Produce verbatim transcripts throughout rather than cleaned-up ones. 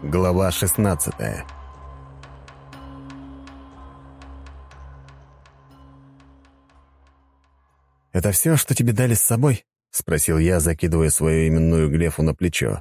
Глава шестнадцатая. «Это все, что тебе дали с собой?» — спросил я, закидывая свою именную глефу на плечо.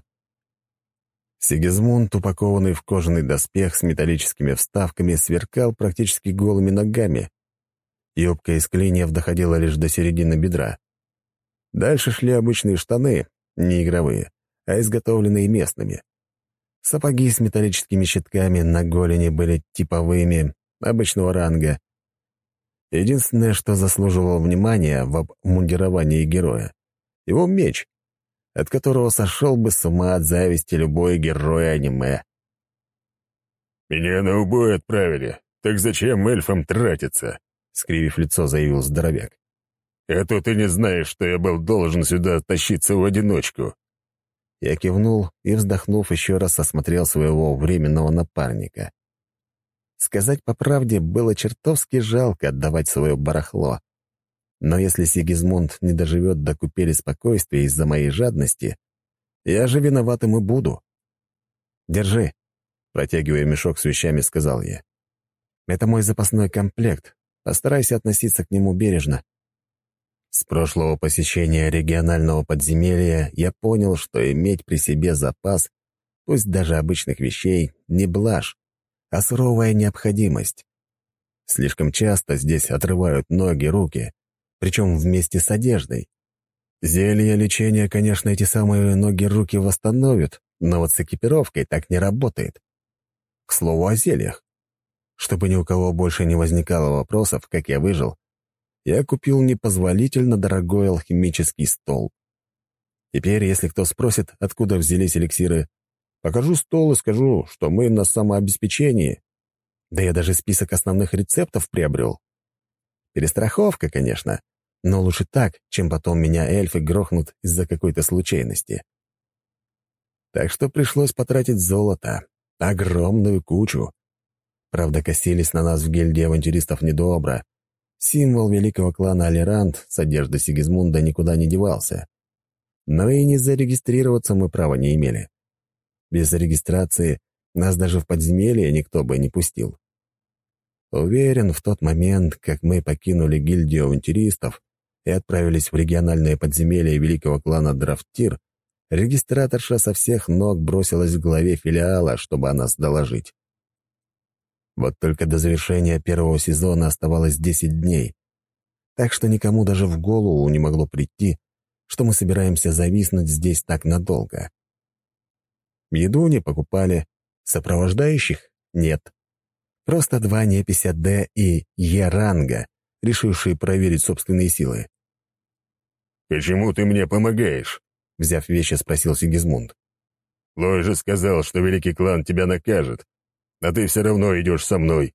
Сигизмунд, упакованный в кожаный доспех с металлическими вставками, сверкал практически голыми ногами. Юбка из клиньев доходила лишь до середины бедра. Дальше шли обычные штаны, не игровые, а изготовленные местными. Сапоги с металлическими щитками на голени были типовыми, обычного ранга. Единственное, что заслуживало внимания в обмундировании героя — его меч, от которого сошел бы с ума от зависти любой герой аниме. «Меня на убой отправили, так зачем эльфам тратиться?» — скривив лицо, заявил здоровяк. «А то ты не знаешь, что я был должен сюда тащиться в одиночку». Я кивнул и, вздохнув, еще раз осмотрел своего временного напарника. Сказать по правде, было чертовски жалко отдавать свое барахло. Но если Сигизмунд не доживет до купели спокойствия из-за моей жадности, я же виноватым и буду. «Держи», — протягивая мешок с вещами, сказал я. «Это мой запасной комплект. Постарайся относиться к нему бережно». С прошлого посещения регионального подземелья я понял, что иметь при себе запас, пусть даже обычных вещей, не блажь, а суровая необходимость. Слишком часто здесь отрывают ноги, руки, причем вместе с одеждой. Зелья лечения, конечно, эти самые ноги-руки восстановят, но вот с экипировкой так не работает. К слову о зельях. Чтобы ни у кого больше не возникало вопросов, как я выжил, я купил непозволительно дорогой алхимический стол. Теперь, если кто спросит, откуда взялись эликсиры, покажу стол и скажу, что мы на самообеспечении. Да я даже список основных рецептов приобрел. Перестраховка, конечно, но лучше так, чем потом меня эльфы грохнут из-за какой-то случайности. Так что пришлось потратить золото, огромную кучу. Правда, косились на нас в гильдии авантюристов недобро. Символ великого клана Алерант с одежды Сигизмунда никуда не девался. Но и не зарегистрироваться мы права не имели. Без регистрации нас даже в подземелье никто бы не пустил. Уверен, в тот момент, как мы покинули гильдию авантюристов и отправились в региональное подземелье великого клана Драфтир, регистраторша со всех ног бросилась к главе филиала, чтобы о нас доложить. Вот только до завершения первого сезона оставалось десять дней, так что никому даже в голову не могло прийти, что мы собираемся зависнуть здесь так надолго. Еду не покупали, сопровождающих нет. Просто два непися Д и Е-ранга, решившие проверить собственные силы. «Почему ты мне помогаешь?» — взяв вещи, спросил Сигизмунд. «Лой же сказал, что великий клан тебя накажет, а ты все равно идешь со мной».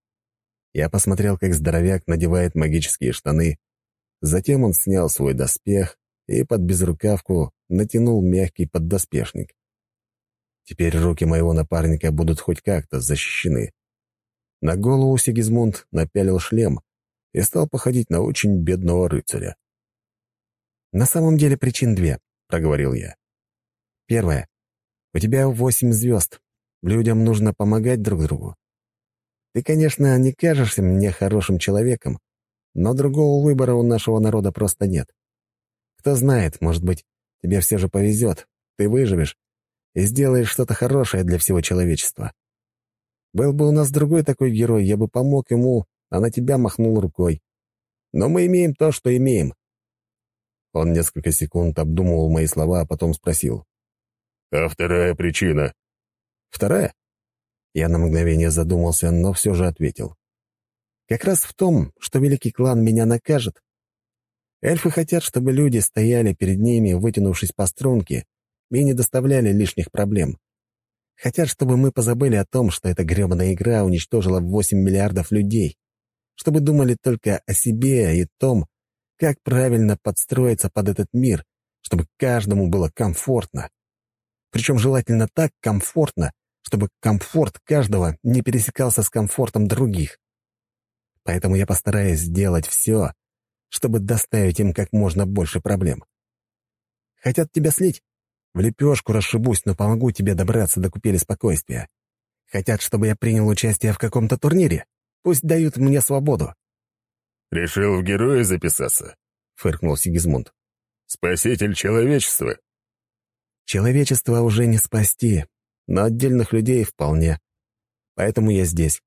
Я посмотрел, как здоровяк надевает магические штаны. Затем он снял свой доспех и под безрукавку натянул мягкий поддоспешник. Теперь руки моего напарника будут хоть как-то защищены. На голову Сигизмунд напялил шлем и стал походить на очень бедного рыцаря. «На самом деле причин две», — проговорил я. «Первое. У тебя восемь звезд. Людям нужно помогать друг другу. Ты, конечно, не кажешься мне хорошим человеком, но другого выбора у нашего народа просто нет. Кто знает, может быть, тебе все же повезет, ты выживешь и сделаешь что-то хорошее для всего человечества. Был бы у нас другой такой герой, я бы помог ему, а на тебя махнул рукой. Но мы имеем то, что имеем». Он несколько секунд обдумывал мои слова, а потом спросил. «А вторая причина?» «Вторая?» Я на мгновение задумался, но все же ответил. «Как раз в том, что великий клан меня накажет. Эльфы хотят, чтобы люди стояли перед ними, вытянувшись по струнке, и не доставляли лишних проблем. Хотят, чтобы мы позабыли о том, что эта гребаная игра уничтожила восемь миллиардов людей, чтобы думали только о себе и том, как правильно подстроиться под этот мир, чтобы каждому было комфортно. Причем желательно так комфортно, чтобы комфорт каждого не пересекался с комфортом других. Поэтому я постараюсь сделать все, чтобы доставить им как можно больше проблем. Хотят тебя слить? В лепешку расшибусь, но помогу тебе добраться до купели спокойствия. Хотят, чтобы я принял участие в каком-то турнире? Пусть дают мне свободу». «Решил в герои записаться?» — фыркнул Сигизмунд. «Спаситель человечества?» «Человечество уже не спасти, но отдельных людей вполне. Поэтому я здесь».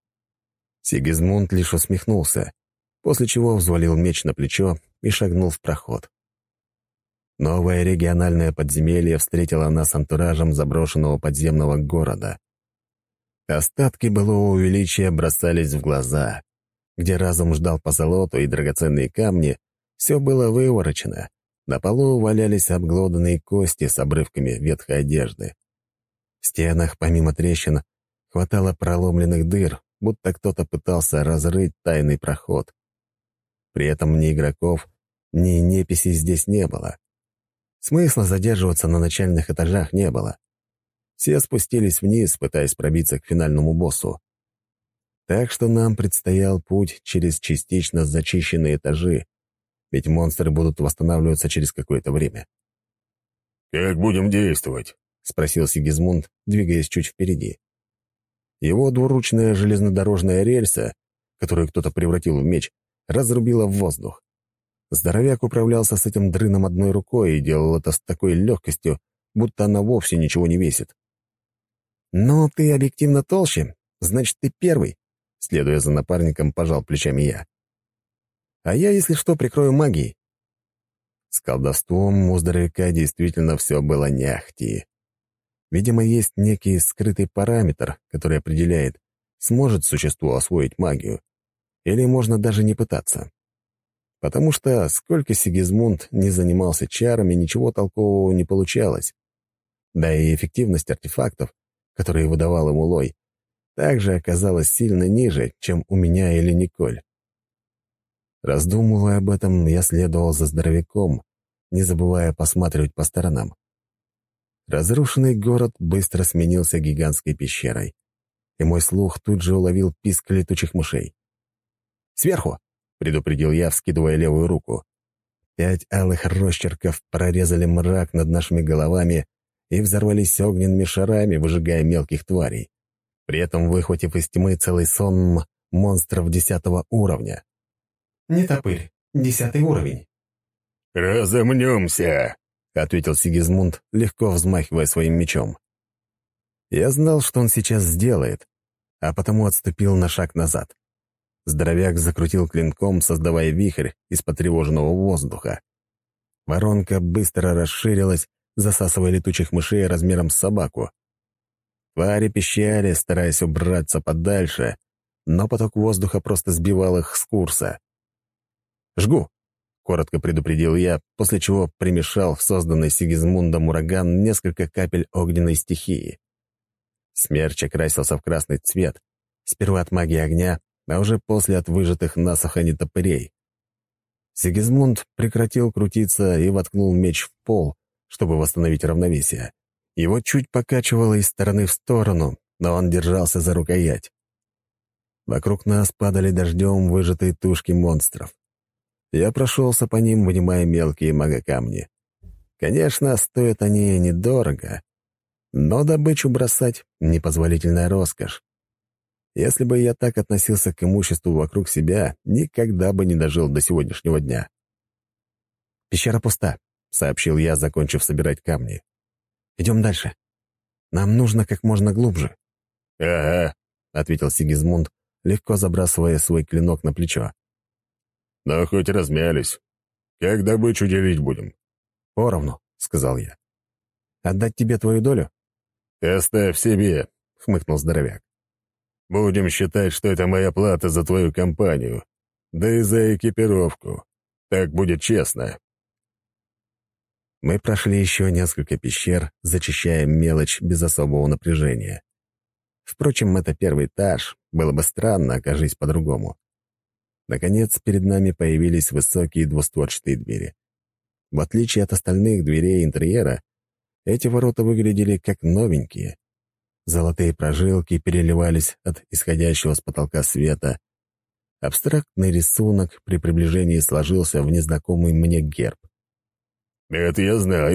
Сигизмунд лишь усмехнулся, после чего взвалил меч на плечо и шагнул в проход. Новое региональное подземелье встретило нас антуражем заброшенного подземного города. Остатки былого величия бросались в глаза. Где разум ждал позолоту и драгоценные камни, все было выворочено. На полу валялись обглоданные кости с обрывками ветхой одежды. В стенах, помимо трещин, хватало проломленных дыр, будто кто-то пытался разрыть тайный проход. При этом ни игроков, ни неписей здесь не было. Смысла задерживаться на начальных этажах не было. Все спустились вниз, пытаясь пробиться к финальному боссу. Так что нам предстоял путь через частично зачищенные этажи, ведь монстры будут восстанавливаться через какое-то время. «Как будем действовать?» — спросил Сигизмунд, двигаясь чуть впереди. Его двуручная железнодорожная рельса, которую кто-то превратил в меч, разрубила в воздух. Здоровяк управлялся с этим дрыном одной рукой и делал это с такой легкостью, будто она вовсе ничего не весит. «Ну, ты объективно толще, значит, ты первый», — следуя за напарником, пожал плечами я. «А я, если что, прикрою магией». С колдовством у здоровяка действительно все было не ахти. Видимо, есть некий скрытый параметр, который определяет, сможет существо освоить магию, или можно даже не пытаться. Потому что, сколько Сигизмунд не занимался чарами, ничего толкового не получалось. Да и эффективность артефактов, которые выдавал ему Лой, также оказалась сильно ниже, чем у меня или Николь. Раздумывая об этом, я следовал за здоровяком, не забывая посматривать по сторонам. Разрушенный город быстро сменился гигантской пещерой, и мой слух тут же уловил писк летучих мышей. «Сверху!» — предупредил я, вскидывая левую руку. Пять алых росчерков прорезали мрак над нашими головами и взорвались огненными шарами, выжигая мелких тварей, при этом выхватив из тьмы целый сон монстров десятого уровня. «Нетопырь, десятый уровень». «Разомнемся!» — ответил Сигизмунд, легко взмахивая своим мечом. Я знал, что он сейчас сделает, а потому отступил на шаг назад. Здоровяк закрутил клинком, создавая вихрь из потревоженного воздуха. Воронка быстро расширилась, засасывая летучих мышей размером с собаку. Твари пищали, стараясь убраться подальше, но поток воздуха просто сбивал их с курса. «Жгу!» — коротко предупредил я, после чего примешал в созданный Сигизмундом ураган несколько капель огненной стихии. Смерч окрасился в красный цвет, сперва от магии огня, а уже после от выжатых насухо нетопырей. Сигизмунд прекратил крутиться и воткнул меч в пол, чтобы восстановить равновесие. Его чуть покачивало из стороны в сторону, но он держался за рукоять. Вокруг нас падали дождем выжатые тушки монстров. Я прошелся по ним, вынимая мелкие магокамни. Конечно, стоят они недорого, но добычу бросать — непозволительная роскошь. Если бы я так относился к имуществу вокруг себя, никогда бы не дожил до сегодняшнего дня. «Пещера пуста», — сообщил я, закончив собирать камни. «Идем дальше. Нам нужно как можно глубже». «Ага», — ответил Сигизмунд, легко забрасывая свой клинок на плечо. «Но хоть размялись. Как добычу делить будем?» «Поровну», — сказал я. «Отдать тебе твою долю?» «Оставь себе», — хмыкнул здоровяк. «Будем считать, что это моя плата за твою компанию, да и за экипировку. Так будет честно». Мы прошли еще несколько пещер, зачищая мелочь без особого напряжения. Впрочем, это первый этаж, было бы странно, окажись по-другому. Наконец, перед нами появились высокие двустворчатые двери. В отличие от остальных дверей интерьера, эти ворота выглядели как новенькие. Золотые прожилки переливались от исходящего с потолка света. Абстрактный рисунок при приближении сложился в незнакомый мне герб. «Это я знаю»,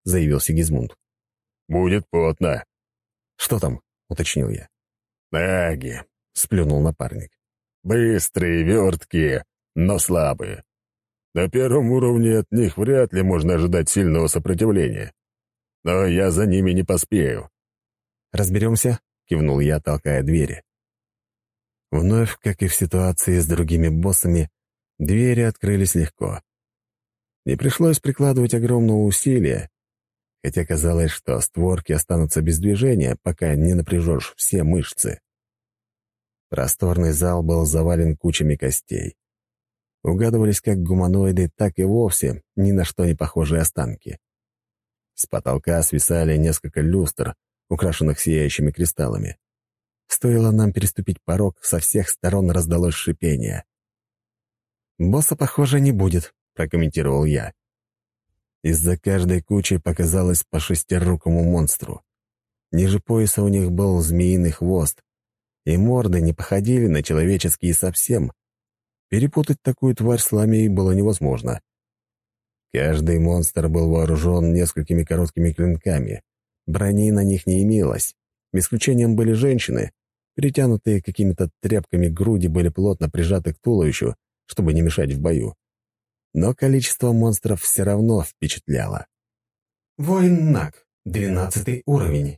— заявил Сигизмунд. «Будет потно». «Что там?» — уточнил я. «Наги», — сплюнул напарник. «Быстрые, верткие, но слабые. На первом уровне от них вряд ли можно ожидать сильного сопротивления. Но я за ними не поспею». «Разберемся?» — кивнул я, толкая двери. Вновь, как и в ситуации с другими боссами, двери открылись легко. Не пришлось прикладывать огромного усилия, хотя казалось, что створки останутся без движения, пока не напряжешь все мышцы. Просторный зал был завален кучами костей. Угадывались как гуманоиды, так и вовсе ни на что не похожие останки. С потолка свисали несколько люстр, украшенных сияющими кристаллами. Стоило нам переступить порог, со всех сторон раздалось шипение. «Босса, похоже, не будет», — прокомментировал я. Из-за каждой кучи показалось по шестирукому монстру. Ниже пояса у них был змеиный хвост, и морды не походили на человеческие совсем. Перепутать такую тварь с ламией было невозможно. Каждый монстр был вооружен несколькими короткими клинками. Брони на них не имелось. Исключением были женщины. Перетянутые какими-то тряпками груди были плотно прижаты к туловищу, чтобы не мешать в бою. Но количество монстров все равно впечатляло. Воин Наг, двенадцатый уровень.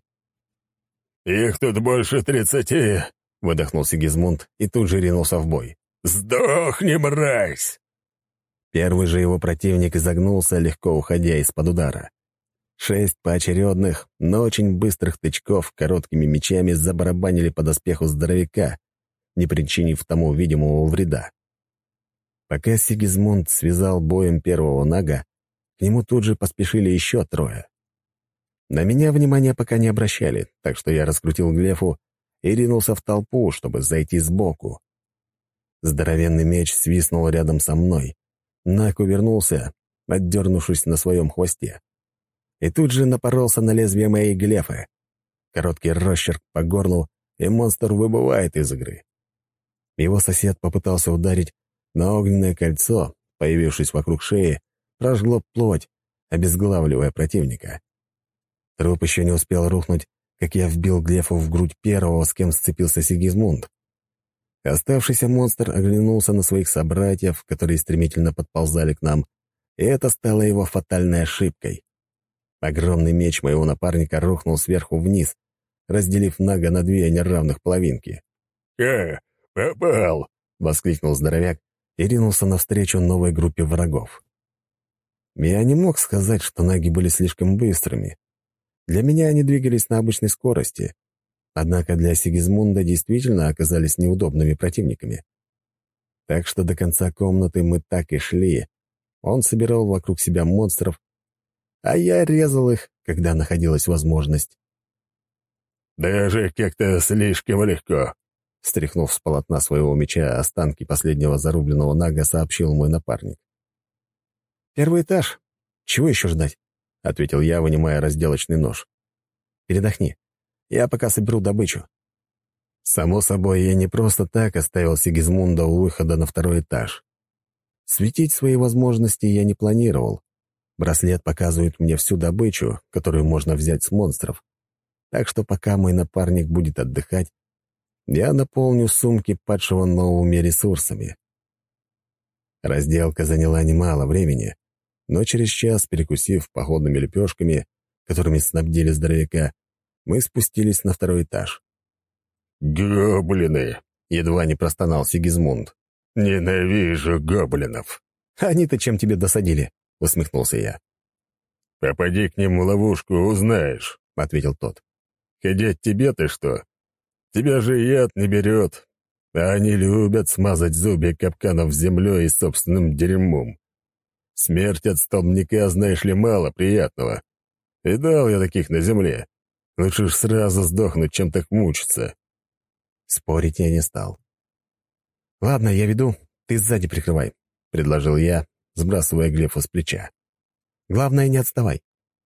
«Их тут больше тридцати!» — выдохнул Сигизмунд и тут же ринулся в бой. «Сдохни, мразь!» Первый же его противник изогнулся, легко уходя из-под удара. Шесть поочередных, но очень быстрых тычков короткими мечами забарабанили по доспеху здоровяка, не причинив тому видимого вреда. Пока Сигизмунд связал боем первого нага, к нему тут же поспешили еще трое. На меня внимания пока не обращали, так что я раскрутил глефу и ринулся в толпу, чтобы зайти сбоку. Здоровенный меч свистнул рядом со мной. Наг увернулся, отдернувшись на своем хвосте. И тут же напоролся на лезвие моей глефы. Короткий росчерк по горлу, и монстр выбывает из игры. Его сосед попытался ударить, но огненное кольцо, появившись вокруг шеи, прожгло плоть, обезглавливая противника. Труп еще не успел рухнуть, как я вбил глефу в грудь первого, с кем сцепился Сигизмунд. Оставшийся монстр оглянулся на своих собратьев, которые стремительно подползали к нам, и это стало его фатальной ошибкой. Огромный меч моего напарника рухнул сверху вниз, разделив Нага на две неравных половинки. «Ха! Попал!» — воскликнул здоровяк и ринулся навстречу новой группе врагов. Я не мог сказать, что наги были слишком быстрыми. Для меня они двигались на обычной скорости, однако для Сигизмунда действительно оказались неудобными противниками. Так что до конца комнаты мы так и шли. Он собирал вокруг себя монстров, а я резал их, когда находилась возможность. «Даже как-то слишком легко», — стряхнув с полотна своего меча останки последнего зарубленного нага, сообщил мой напарник. «Первый этаж. Чего еще ждать?» — ответил я, вынимая разделочный нож. «Передохни. Я пока соберу добычу». Само собой, я не просто так оставил Сигизмунда у выхода на второй этаж. Светить свои возможности я не планировал. Браслет показывает мне всю добычу, которую можно взять с монстров. Так что пока мой напарник будет отдыхать, я наполню сумки падшего новыми ресурсами. Разделка заняла немало времени, но через час, перекусив походными лепешками, которыми снабдили здоровяка, мы спустились на второй этаж. «Гоблины!» — едва не простонал Сигизмунд. «Ненавижу гоблинов!» «Они-то чем тебе досадили?» — усмехнулся я. «Попади к ним в ловушку, узнаешь», — ответил тот. «Ходить тебе-то что? Тебя же яд не берет, а они любят смазать зубья капканов землей и собственным дерьмом. Смерть от столбняка, знаешь ли, мало приятного. Видал я таких на земле. Лучше уж сразу сдохнуть, чем так мучиться». Спорить я не стал. «Ладно, я веду, ты сзади прикрывай», — предложил я, сбрасывая глефу с плеча. «Главное, не отставай».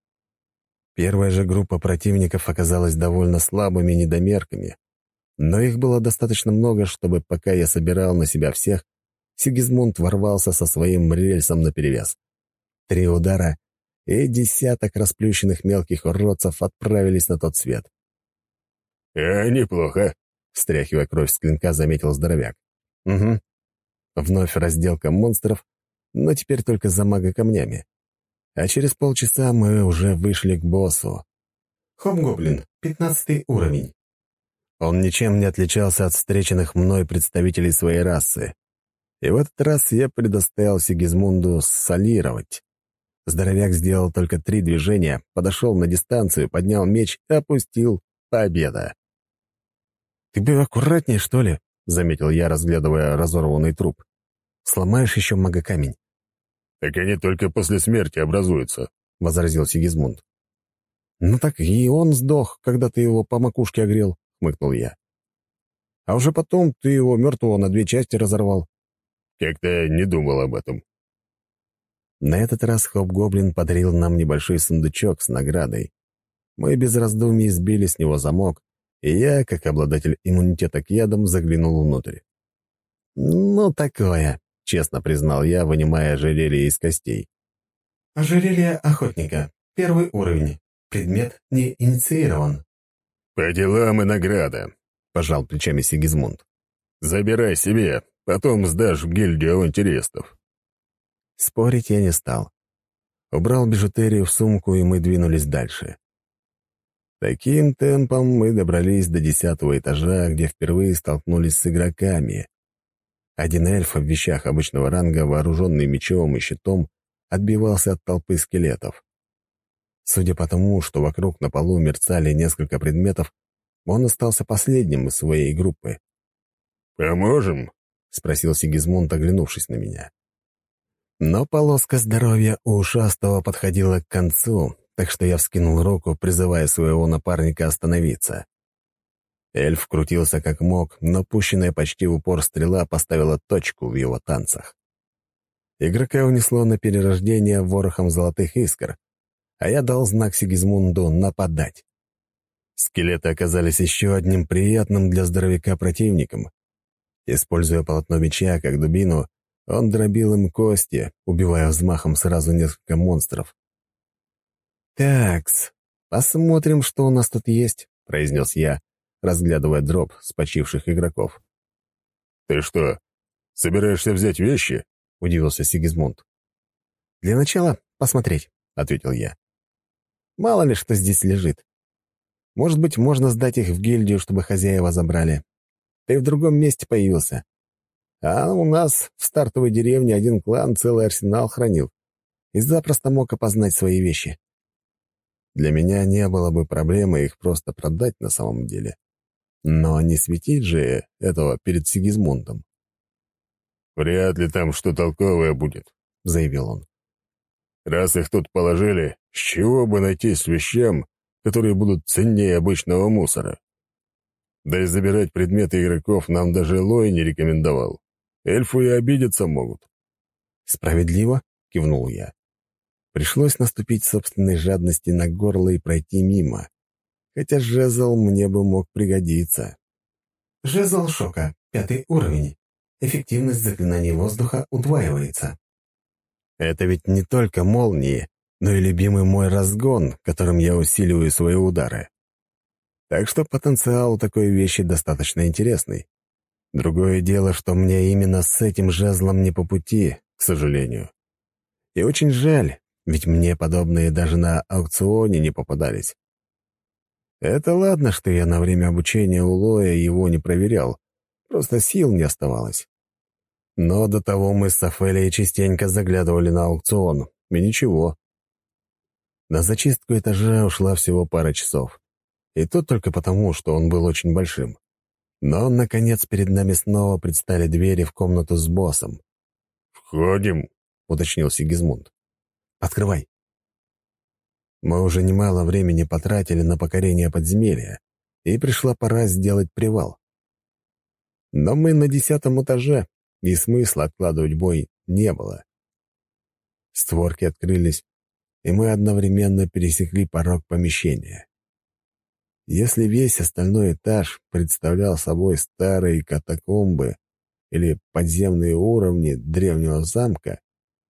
Первая же группа противников оказалась довольно слабыми недомерками, но их было достаточно много, чтобы, пока я собирал на себя всех, Сигизмунд ворвался со своим рельсом наперевес. Три удара, и десяток расплющенных мелких уродцев отправились на тот свет. «А, неплохо», — стряхивая кровь с клинка, заметил здоровяк. «Угу». Вновь разделка монстров, но теперь только за мага-камнями. А через полчаса мы уже вышли к боссу. Хоб-гоблин, пятнадцатый уровень. Он ничем не отличался от встреченных мной представителей своей расы. И в этот раз я предоставил Сигизмунду солировать. Здоровяк сделал только три движения, подошел на дистанцию, поднял меч и опустил. Победа. «Ты бы аккуратнее, что ли?» — заметил я, разглядывая разорванный труп. «Сломаешь еще мага-камень». «Так они только после смерти образуются», — возразил Сигизмунд. «Ну так и он сдох, когда ты его по макушке огрел», — хмыкнул я. «А уже потом ты его мертвого на две части разорвал». «Как-то не думал об этом». На этот раз Хоб-гоблин подарил нам небольшой сундучок с наградой. Мы без раздумий сбили с него замок, и я, как обладатель иммунитета к ядам, заглянул внутрь. «Ну, такое», — честно признал я, вынимая ожерелье из костей. Ожерелье охотника. Первый уровень. Предмет не инициирован. «По делам и награда», — пожал плечами Сигизмунд. «Забирай себе, потом сдашь в гильдию авантюристов». Спорить я не стал. Убрал бижутерию в сумку, и мы двинулись дальше. Таким темпом мы добрались до десятого этажа, где впервые столкнулись с игроками. Один эльф в вещах обычного ранга, вооруженный мечом и щитом, отбивался от толпы скелетов. Судя по тому, что вокруг на полу мерцали несколько предметов, он остался последним из своей группы. «Поможем?» — спросил Сигизмунд, оглянувшись на меня. Но полоска здоровья у ушастого подходила к концу, так что я вскинул руку, призывая своего напарника остановиться. Эльф крутился как мог, но пущенная почти в упор стрела поставила точку в его танцах. Игрока унесло на перерождение ворохом золотых искр, а я дал знак Сигизмунду нападать. Скелеты оказались еще одним приятным для здоровяка противником. Используя полотно меча как дубину, он дробил им кости, убивая взмахом сразу несколько монстров. «Такс, посмотрим, что у нас тут есть», — произнес я, разглядывая дроп с почивших игроков. «Ты что, собираешься взять вещи?» — удивился Сигизмунд. «Для начала посмотреть», — ответил я. «Мало ли, что здесь лежит. Может быть, можно сдать их в гильдию, чтобы хозяева забрали. Ты в другом месте появился. А у нас в стартовой деревне один клан целый арсенал хранил и запросто мог опознать свои вещи. Для меня не было бы проблемы их просто продать на самом деле. Но не светить же этого перед Сигизмундом». «Вряд ли там что толковое будет», — заявил он. «Раз их тут положили, с чего бы найтись вещам, которые будут ценнее обычного мусора? Да и забирать предметы игроков нам даже Лой не рекомендовал. Эльфы и обидеться могут». «Справедливо?» — кивнул я. Пришлось наступить собственной жадности на горло и пройти мимо. Хотя жезл мне бы мог пригодиться. Жезл шока. Пятый уровень. Эффективность заклинаний воздуха удваивается. Это ведь не только молнии, но и любимый мой разгон, которым я усиливаю свои удары. Так что потенциал у такой вещи достаточно интересный. Другое дело, что мне именно с этим жезлом не по пути, к сожалению. И очень жаль, ведь мне подобные даже на аукционе не попадались. Это ладно, что я на время обучения у Лоя его не проверял, просто сил не оставалось. Но до того мы с Офелией частенько заглядывали на аукцион, и ничего. На зачистку этажа ушла всего пара часов. И то только потому, что он был очень большим. Но, наконец, перед нами снова предстали двери в комнату с боссом. «Входим», — уточнил Сигизмунд. «Открывай». Мы уже немало времени потратили на покорение подземелья, и пришла пора сделать привал. Но мы на десятом этаже, и смысла откладывать бой не было. Створки открылись, и мы одновременно пересекли порог помещения. Если весь остальной этаж представлял собой старые катакомбы или подземные уровни древнего замка,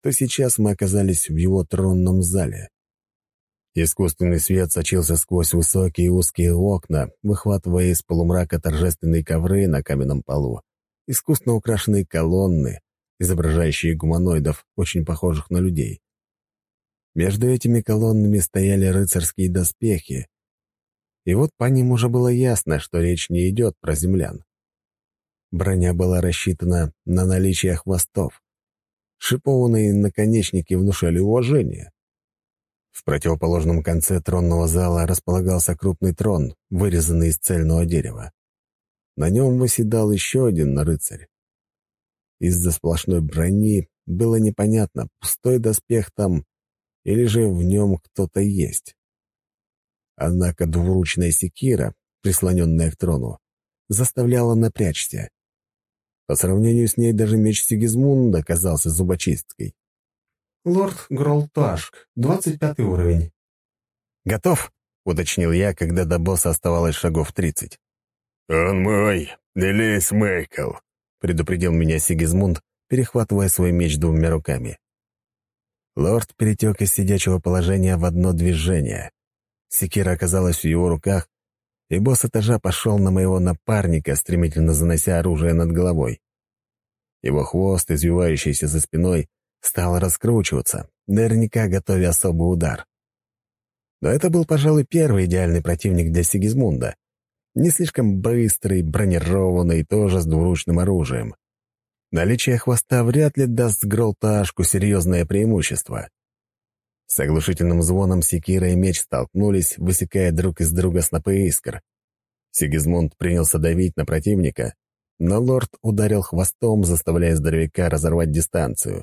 то сейчас мы оказались в его тронном зале. Искусственный свет сочился сквозь высокие узкие окна, выхватывая из полумрака торжественные ковры на каменном полу, искусно украшенные колонны, изображающие гуманоидов, очень похожих на людей. Между этими колоннами стояли рыцарские доспехи, и вот по ним уже было ясно, что речь не идет про землян. Броня была рассчитана на наличие хвостов. Шипованные наконечники внушали уважение. В противоположном конце тронного зала располагался крупный трон, вырезанный из цельного дерева. На нем восседал еще один рыцарь. Из-за сплошной брони было непонятно, пустой доспех там или же в нем кто-то есть. Однако двуручная секира, прислоненная к трону, заставляла напрячься. По сравнению с ней даже меч Сигизмунда казался зубочисткой. «Лорд Гролташк, двадцать пятый уровень». «Готов?» — уточнил я, когда до босса оставалось шагов тридцать. «Он мой, Делис Майкл», — предупредил меня Сигизмунд, перехватывая свой меч двумя руками. Лорд перетек из сидячего положения в одно движение. Секира оказалась в его руках, и босс этажа пошел на моего напарника, стремительно занося оружие над головой. Его хвост, извивающийся за спиной, стал раскручиваться, наверняка готовя особый удар. Но это был, пожалуй, первый идеальный противник для Сигизмунда. Не слишком быстрый, бронированный, тоже с двуручным оружием. Наличие хвоста вряд ли даст Гролташку серьезное преимущество. С оглушительным звоном секира и меч столкнулись, высекая друг из друга снопы искр. Сигизмунд принялся давить на противника, но лорд ударил хвостом, заставляя здоровяка разорвать дистанцию.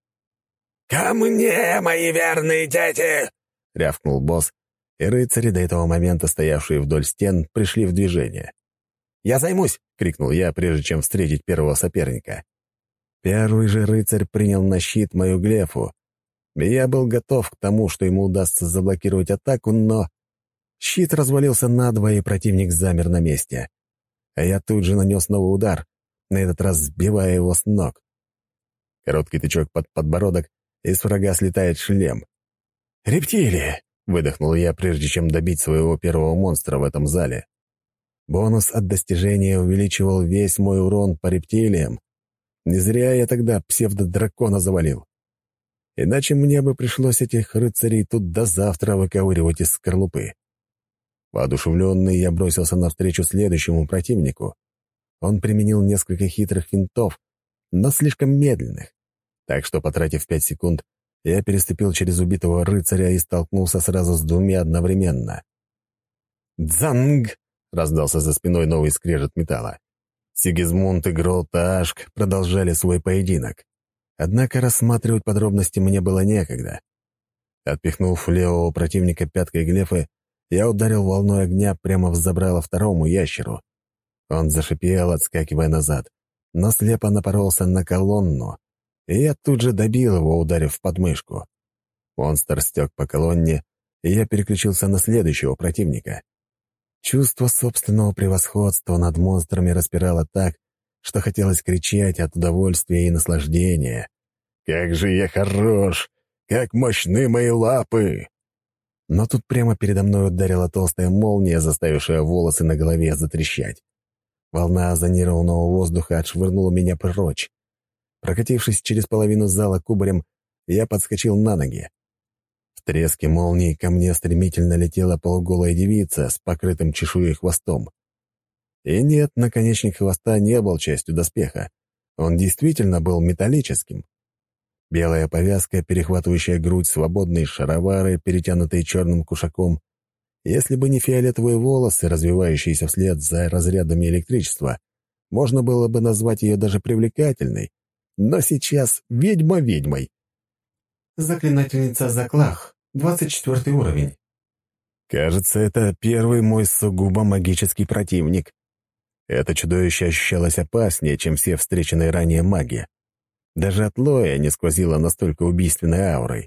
«Ко мне, мои верные дети!» — рявкнул босс, и рыцари, до этого момента стоявшие вдоль стен, пришли в движение. «Я займусь!» — крикнул я, прежде чем встретить первого соперника. Первый же рыцарь принял на щит мою глефу, и я был готов к тому, что ему удастся заблокировать атаку, но... Щит развалился надвое, и противник замер на месте. А я тут же нанес новый удар, на этот раз сбивая его с ног. Короткий тычок под подбородок, и с врага слетает шлем. «Рептилии!» — выдохнул я, прежде чем добить своего первого монстра в этом зале. Бонус от достижения увеличивал весь мой урон по рептилиям. Не зря я тогда псевдодракона завалил. Иначе мне бы пришлось этих рыцарей тут до завтра выковыривать из скорлупы. Воодушевленный, я бросился навстречу следующему противнику. Он применил несколько хитрых финтов, но слишком медленных. Так что, потратив пять секунд, я переступил через убитого рыцаря и столкнулся сразу с двумя одновременно. «Дзанг!» — раздался за спиной новый скрежет металла. Сигизмунд и Гролташк продолжали свой поединок. Однако рассматривать подробности мне было некогда. Отпихнув левого противника пяткой глефы, я ударил волной огня прямо в забрало второму ящеру. Он зашипел, отскакивая назад, но слепо напоролся на колонну, и я тут же добил его, ударив в подмышку. Монстр стек по колонне, и я переключился на следующего противника. Чувство собственного превосходства над монстрами распирало так, что хотелось кричать от удовольствия и наслаждения. «Как же я хорош! Как мощны мои лапы!» Но тут прямо передо мной ударила толстая молния, заставившая волосы на голове затрещать. Волна озонированного воздуха отшвырнула меня прочь. Прокатившись через половину зала кубарем, я подскочил на ноги. В треске молнии ко мне стремительно летела полуголая девица с покрытым чешуей хвостом. И нет, наконечник хвоста не был частью доспеха. Он действительно был металлическим. Белая повязка, перехватывающая грудь, свободные шаровары, перетянутые черным кушаком. Если бы не фиолетовые волосы, развивающиеся вслед за разрядами электричества, можно было бы назвать ее даже привлекательной. Но сейчас ведьма ведьмой. Заклинательница Заклах, двадцать четвертый уровень. Кажется, это первый мой сугубо магический противник. Это чудовище ощущалось опаснее, чем все встреченные ранее маги. Даже от Лоя не сквозило настолько убийственной аурой.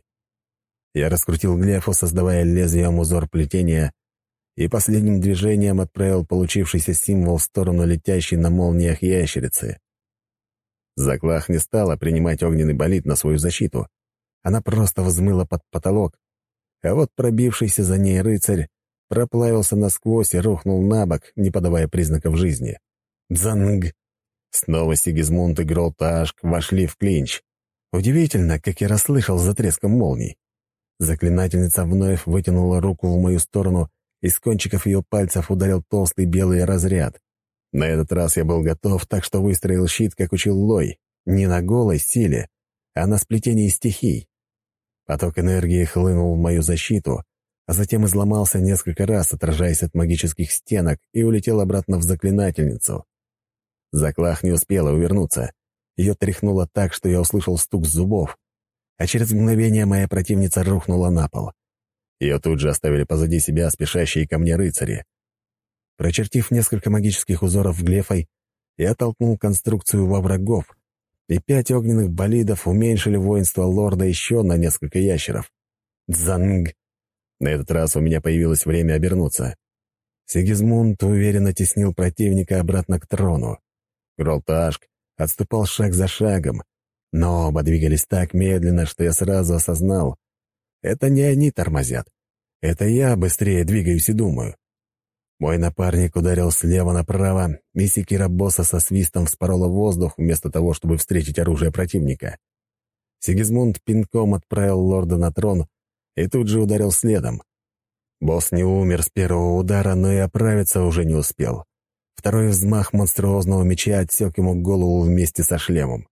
Я раскрутил глефу, создавая лезвием узор плетения, и последним движением отправил получившийся символ в сторону летящей на молниях ящерицы. Заклах не стала принимать огненный болид на свою защиту, она просто взмыла под потолок, а вот пробившийся за ней рыцарь проплавился насквозь и рухнул на бок, не подавая признаков жизни. Дзанг! Снова Сигизмунд и Гролташк вошли в клинч. Удивительно, как я расслышал за треском молний. Заклинательница вновь вытянула руку в мою сторону, и с кончиков ее пальцев ударил толстый белый разряд. На этот раз я был готов, так что выстроил щит, как учил Лой, не на голой силе, а на сплетении стихий. Поток энергии хлынул в мою защиту, а затем изломался несколько раз, отражаясь от магических стенок, и улетел обратно в заклинательницу. Заклах не успела увернуться. Ее тряхнуло так, что я услышал стук зубов, а через мгновение моя противница рухнула на пол. Ее тут же оставили позади себя спешащие ко мне рыцари. Прочертив несколько магических узоров глефой, я толкнул конструкцию во врагов, и пять огненных болидов уменьшили воинство лорда еще на несколько ящеров. Дзанг! На этот раз у меня появилось время обернуться. Сигизмунд уверенно теснил противника обратно к трону. Гролташк отступал шаг за шагом, но оба двигались так медленно, что я сразу осознал. Это не они тормозят. Это я быстрее двигаюсь и думаю. Мой напарник ударил слева направо, и секира босса со свистом вспорола воздух вместо того, чтобы встретить оружие противника. Сигизмунд пинком отправил лорда на трон и тут же ударил следом. Босс не умер с первого удара, но и оправиться уже не успел. Второй взмах монструозного меча отсек ему голову вместе со шлемом.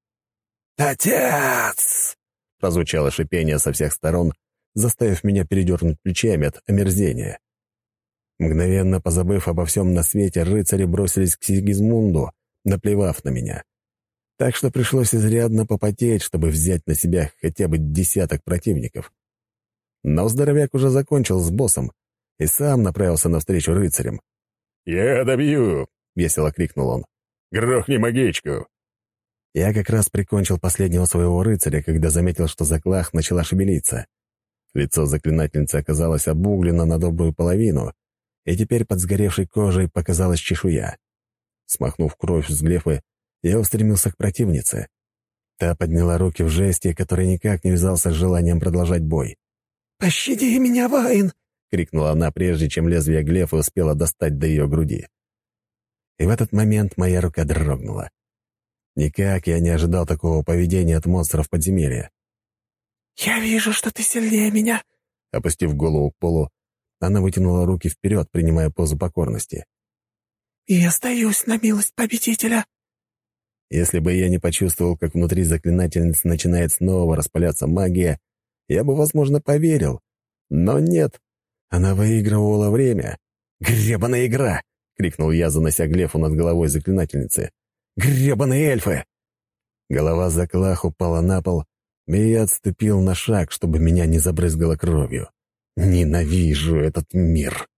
«Отец!» — прозвучало шипение со всех сторон, заставив меня передернуть плечами от омерзения. Мгновенно позабыв обо всем на свете, рыцари бросились к Сигизмунду, наплевав на меня. Так что пришлось изрядно попотеть, чтобы взять на себя хотя бы десяток противников. Но здоровяк уже закончил с боссом и сам направился навстречу рыцарям. «Я добью!» — весело крикнул он. «Грохни магичку!» Я как раз прикончил последнего своего рыцаря, когда заметил, что заклах начала шевелиться. Лицо заклинательницы оказалось обуглено на добрую половину, и теперь под сгоревшей кожей показалась чешуя. Смахнув кровь с глефы, я устремился к противнице. Та подняла руки в жесте, который никак не вязался с желанием продолжать бой. «Пощади меня, воин!» — крикнула она, прежде чем лезвие глефы успело достать до ее груди. И в этот момент моя рука дрогнула. Никак я не ожидал такого поведения от монстров подземелья. «Я вижу, что ты сильнее меня!» Опустив голову к полу, она вытянула руки вперед, принимая позу покорности. «И я сдаюсь на милость победителя!» Если бы я не почувствовал, как внутри заклинательницы начинает снова распаляться магия, я бы, возможно, поверил. Но нет, она выигрывала время. «Гребаная игра!» — крикнул я, занося глефу над головой заклинательницы. «Гребаные эльфы!» Голова заклах упала на пол, и я отступил на шаг, чтобы меня не забрызгало кровью. Ненавижу этот мир.